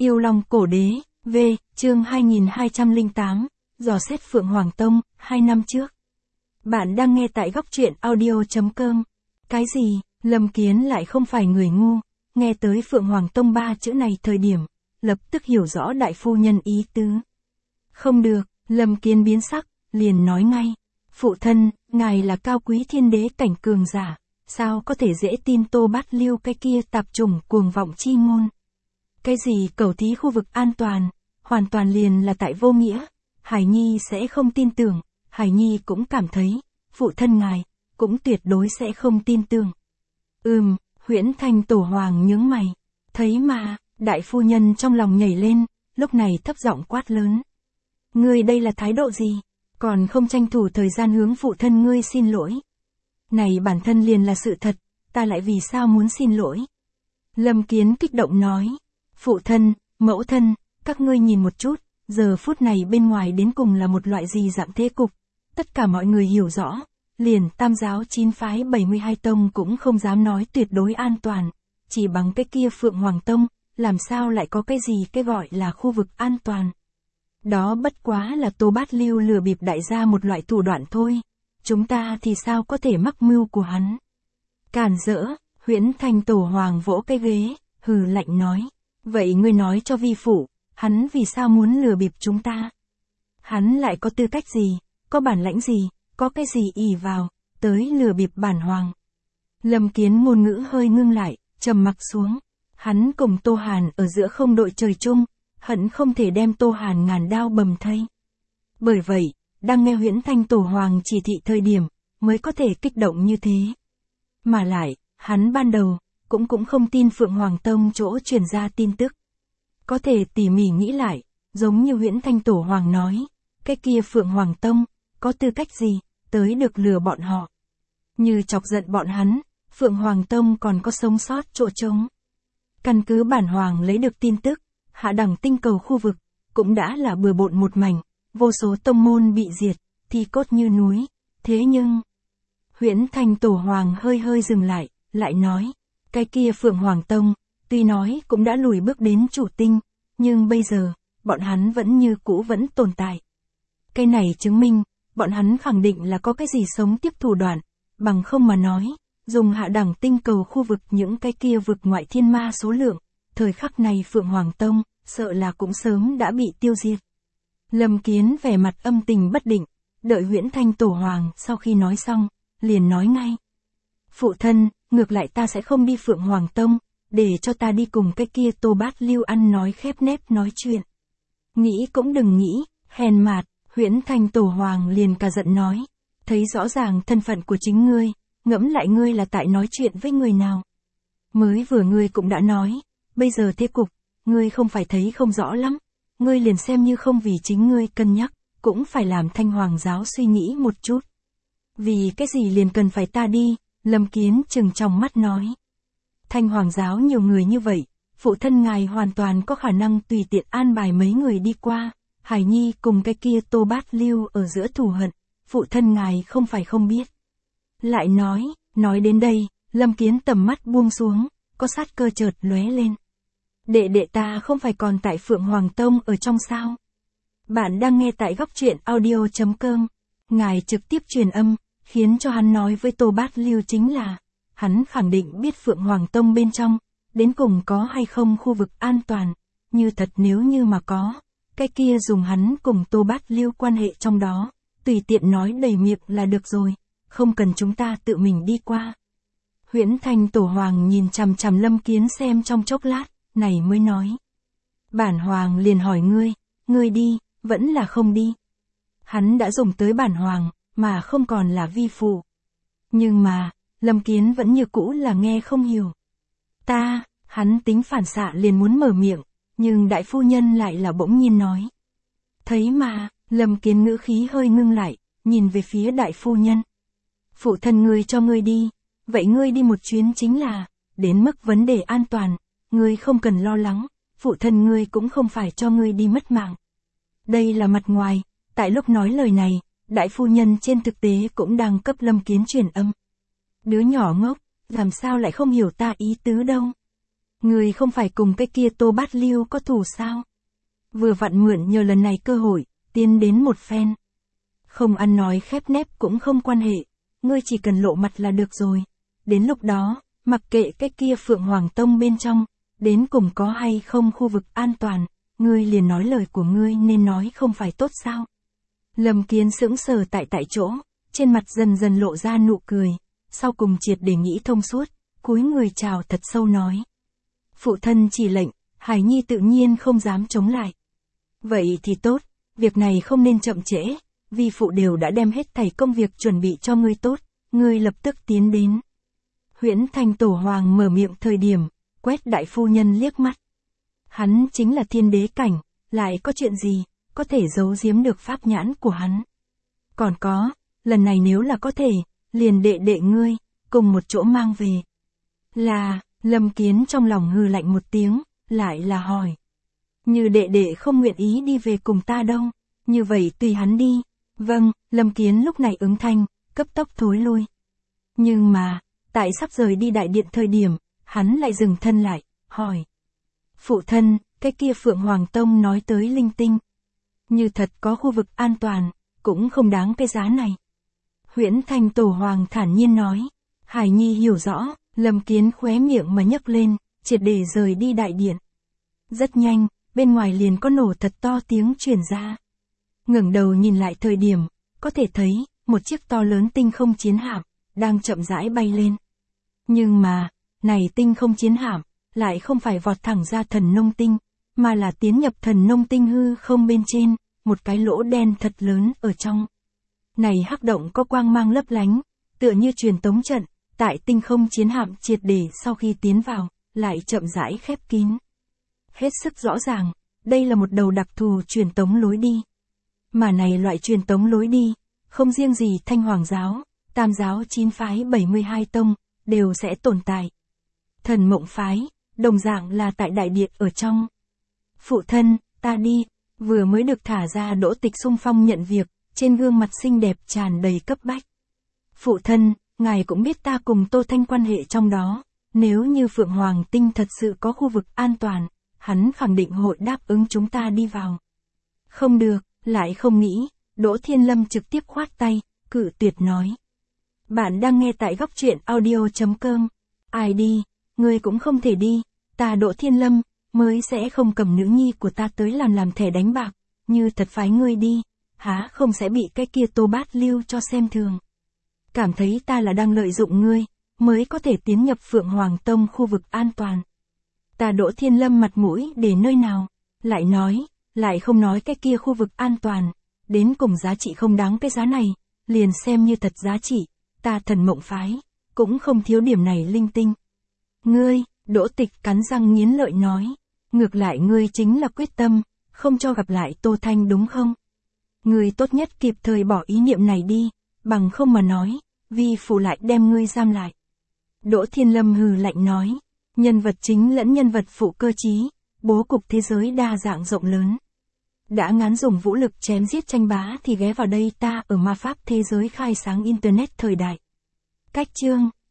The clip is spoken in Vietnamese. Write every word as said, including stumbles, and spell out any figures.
Yêu Long Cổ Đế, V, chương hai nghìn hai trăm lẻ tám, dò xét Phượng Hoàng Tông, hai năm trước. Bạn đang nghe tại góc truyện audio.com. Cái gì, Lâm Kiến lại không phải người ngu, nghe tới Phượng Hoàng Tông ba chữ này thời điểm, lập tức hiểu rõ đại phu nhân ý tứ. Không được, Lâm Kiến biến sắc, liền nói ngay. Phụ thân, ngài là cao quý thiên đế cảnh cường giả, sao có thể dễ tin Tô Bát Lưu cái kia tạp chủng cuồng vọng chi ngôn. Cái gì cầu thí khu vực an toàn, hoàn toàn liền là tại vô nghĩa, Hải Nhi sẽ không tin tưởng, Hải Nhi cũng cảm thấy, phụ thân ngài, cũng tuyệt đối sẽ không tin tưởng. Ừm, Huyễn Thanh Tổ Hoàng nhướng mày, thấy mà, đại phu nhân trong lòng nhảy lên, lúc này thấp giọng quát lớn. Ngươi đây là thái độ gì, còn không tranh thủ thời gian hướng phụ thân ngươi xin lỗi. Này bản thân liền là sự thật, ta lại vì sao muốn xin lỗi. Lâm Kiến kích động nói, phụ thân, mẫu thân, các ngươi nhìn một chút, giờ phút này bên ngoài đến cùng là một loại gì dạng thế cục, tất cả mọi người hiểu rõ, liền tam giáo chín phái bảy mươi hai tông cũng không dám nói tuyệt đối an toàn, chỉ bằng cái kia Phượng Hoàng Tông, làm sao lại có cái gì cái gọi là khu vực an toàn. Đó bất quá là Tô Bát Lưu lừa bịp đại gia một loại thủ đoạn thôi, chúng ta thì sao có thể mắc mưu của hắn. Càn rỡ, Huyễn Thanh Tổ Hoàng vỗ cái ghế, hừ lạnh nói, vậy ngươi nói cho vi phụ, hắn vì sao muốn lừa bịp chúng ta? Hắn lại có tư cách gì, có bản lãnh gì, có cái gì ỷ vào, tới lừa bịp bản hoàng. Lâm Kiến ngôn ngữ hơi ngưng lại, trầm mặc xuống, hắn cùng Tô Hàn ở giữa không đội trời chung, hận không thể đem Tô Hàn ngàn đao bầm thây. Bởi vậy, đang nghe Huyễn Thanh Tổ Hoàng chỉ thị thời điểm, mới có thể kích động như thế. Mà lại, hắn ban đầu, cũng cũng không tin Phượng Hoàng Tông chỗ truyền ra tin tức. Có thể tỉ mỉ nghĩ lại, giống như Huyễn Thanh Tổ Hoàng nói, cái kia Phượng Hoàng Tông, có tư cách gì, tới được lừa bọn họ. Như chọc giận bọn hắn, Phượng Hoàng Tông còn có sống sót chỗ trống. Căn cứ bản hoàng lấy được tin tức, hạ đẳng tinh cầu khu vực, cũng đã là bừa bộn một mảnh, vô số tông môn bị diệt, thi cốt như núi, thế nhưng... Huyễn Thanh Tổ Hoàng hơi hơi dừng lại, lại nói, cái kia Phượng Hoàng Tông, tuy nói cũng đã lùi bước đến chủ tinh, nhưng bây giờ, bọn hắn vẫn như cũ vẫn tồn tại. Cái này chứng minh, bọn hắn khẳng định là có cái gì sống tiếp thủ đoạn, bằng không mà nói, dùng hạ đẳng tinh cầu khu vực những cái kia vực ngoại thiên ma số lượng, thời khắc này Phượng Hoàng Tông, sợ là cũng sớm đã bị tiêu diệt. Lâm Kiến vẻ mặt âm tình bất định, đợi Huyễn Thanh Tổ Hoàng sau khi nói xong, liền nói ngay. Phụ thân, ngược lại ta sẽ không đi Phượng Hoàng Tông, để cho ta đi cùng cái kia Tô Bát Lưu ăn nói khép nép nói chuyện. Nghĩ cũng đừng nghĩ, hèn mạt, Huyễn Thanh Tổ Hoàng liền cả giận nói. Thấy rõ ràng thân phận của chính ngươi, ngẫm lại ngươi là tại nói chuyện với người nào. Mới vừa ngươi cũng đã nói, bây giờ thế cục, ngươi không phải thấy không rõ lắm, ngươi liền xem như không vì chính ngươi cân nhắc, cũng phải làm Thanh Hoàng giáo suy nghĩ một chút. Vì cái gì liền cần phải ta đi, Lâm Kiến chừng trong mắt nói. Thanh Hoàng giáo nhiều người như vậy, phụ thân ngài hoàn toàn có khả năng tùy tiện an bài mấy người đi qua, Hải Nhi cùng cái kia Tô Bát Lưu ở giữa thù hận, phụ thân ngài không phải không biết. Lại nói, nói đến đây, Lâm Kiến tầm mắt buông xuống, có sát cơ chợt lóe lên. Đệ đệ ta không phải còn tại Phượng Hoàng Tông ở trong sao? Bạn đang nghe tại góc truyện audio.com, ngài trực tiếp truyền âm, khiến cho hắn nói với Tô Bát Lưu chính là, hắn khẳng định biết Phượng Hoàng Tông bên trong, đến cùng có hay không khu vực an toàn, như thật nếu như mà có, cái kia dùng hắn cùng Tô Bát Lưu quan hệ trong đó, tùy tiện nói đầy miệng là được rồi, không cần chúng ta tự mình đi qua. Huyễn Thanh Tổ Hoàng nhìn chằm chằm Lâm Kiến xem trong chốc lát, này mới nói. Bản hoàng liền hỏi ngươi, ngươi đi, vẫn là không đi. Hắn đã dùng tới bản hoàng, mà không còn là vi phụ. Nhưng mà, Lâm Kiến vẫn như cũ là nghe không hiểu. Ta, hắn tính phản xạ liền muốn mở miệng, nhưng đại phu nhân lại là bỗng nhiên nói. Thấy mà, Lâm Kiến ngữ khí hơi ngưng lại, nhìn về phía đại phu nhân. Phụ thân ngươi cho ngươi đi, vậy ngươi đi một chuyến chính là, đến mức vấn đề an toàn, ngươi không cần lo lắng, phụ thân ngươi cũng không phải cho ngươi đi mất mạng. Đây là mặt ngoài, tại lúc nói lời này, đại phu nhân trên thực tế cũng đang cấp Lâm Kiến truyền âm. Đứa nhỏ ngốc, làm sao lại không hiểu ta ý tứ đâu. Ngươi không phải cùng cái kia Tô Bát Lưu có thù sao? Vừa vặn mượn nhờ lần này cơ hội, tiến đến một phen. Không ăn nói khép nép cũng không quan hệ, ngươi chỉ cần lộ mặt là được rồi. Đến lúc đó, mặc kệ cái kia Phượng Hoàng Tông bên trong, đến cùng có hay không khu vực an toàn, ngươi liền nói lời của ngươi nên nói không phải tốt sao? Lâm Kiến sững sờ tại tại chỗ, trên mặt dần dần lộ ra nụ cười, sau cùng triệt để nghĩ thông suốt, cúi người chào thật sâu nói. Phụ thân chỉ lệnh, Hải Nhi tự nhiên không dám chống lại. Vậy thì tốt, việc này không nên chậm trễ, vì phụ đều đã đem hết thảy công việc chuẩn bị cho ngươi tốt, ngươi lập tức tiến đến. Huyễn Thanh Tổ Hoàng mở miệng thời điểm, quét đại phu nhân liếc mắt. Hắn chính là thiên đế cảnh, lại có chuyện gì, có thể giấu giếm được pháp nhãn của hắn. Còn có, lần này nếu là có thể, liền đệ đệ ngươi, cùng một chỗ mang về. Là, Lâm Kiến trong lòng hừ lạnh một tiếng, lại là hỏi. Như đệ đệ không nguyện ý đi về cùng ta đâu, như vậy tùy hắn đi. Vâng, Lâm Kiến lúc này ứng thanh, cấp tốc thối lui. Nhưng mà, tại sắp rời đi đại điện thời điểm, hắn lại dừng thân lại, hỏi. Phụ thân, cái kia Phượng Hoàng Tông nói tới linh tinh. Như thật có khu vực an toàn, cũng không đáng cái giá này. Huyễn Thanh Tổ Hoàng thản nhiên nói. Hải Nhi hiểu rõ, Lâm Kiến khóe miệng mà nhấc lên, triệt để rời đi đại điện. Rất nhanh, bên ngoài liền có nổ thật to tiếng truyền ra. Ngẩng đầu nhìn lại thời điểm, có thể thấy, một chiếc to lớn tinh không chiến hạm, đang chậm rãi bay lên. Nhưng mà, này tinh không chiến hạm, lại không phải vọt thẳng ra thần nông tinh, mà là tiến nhập thần nông tinh hư không bên trên, một cái lỗ đen thật lớn ở trong. Này hắc động có quang mang lấp lánh, tựa như truyền tống trận, tại tinh không chiến hạm triệt để sau khi tiến vào, lại chậm rãi khép kín. Hết sức rõ ràng, đây là một đầu đặc thù truyền tống lối đi. Mà này loại truyền tống lối đi, không riêng gì Thanh Hoàng giáo, Tam giáo chín phái bảy mươi hai tông, đều sẽ tồn tại. Thần Mộng phái, đồng dạng là tại đại điện ở trong. Phụ thân, ta đi, vừa mới được thả ra Đỗ Tịch xung phong nhận việc, trên gương mặt xinh đẹp tràn đầy cấp bách. Phụ thân, ngài cũng biết ta cùng Tô Thanh quan hệ trong đó, nếu như Phượng Hoàng Tinh thật sự có khu vực an toàn, hắn khẳng định hội đáp ứng chúng ta đi vào. Không được, lại không nghĩ, Đỗ Thiên Lâm trực tiếp khoát tay, cự tuyệt nói. Bạn đang nghe tại góc truyện audio chấm com. Ai đi, ngươi cũng không thể đi, ta Đỗ Thiên Lâm, mới sẽ không cầm nữ nhi của ta tới làm làm thẻ đánh bạc, như thật phái ngươi đi, há không sẽ bị cái kia Tô Bát Lưu cho xem thường. Cảm thấy ta là đang lợi dụng ngươi, mới có thể tiến nhập Phượng Hoàng Tông khu vực an toàn. Ta Đỗ Thiên Lâm mặt mũi để nơi nào, lại nói, lại không nói cái kia khu vực an toàn, đến cùng giá trị không đáng cái giá này, liền xem như thật giá trị, ta Thần Mộng phái, cũng không thiếu điểm này linh tinh. Ngươi, Đỗ Tịch cắn răng nghiến lợi nói, ngược lại ngươi chính là quyết tâm, không cho gặp lại Tô Thanh đúng không? Ngươi tốt nhất kịp thời bỏ ý niệm này đi, bằng không mà nói, vi phụ lại đem ngươi giam lại. Đỗ Thiên Lâm hừ lạnh nói, nhân vật chính lẫn nhân vật phụ cơ trí, bố cục thế giới đa dạng rộng lớn. Đã ngán dùng vũ lực chém giết tranh bá thì ghé vào đây ta ở ma pháp thế giới khai sáng Internet thời đại. Cách chương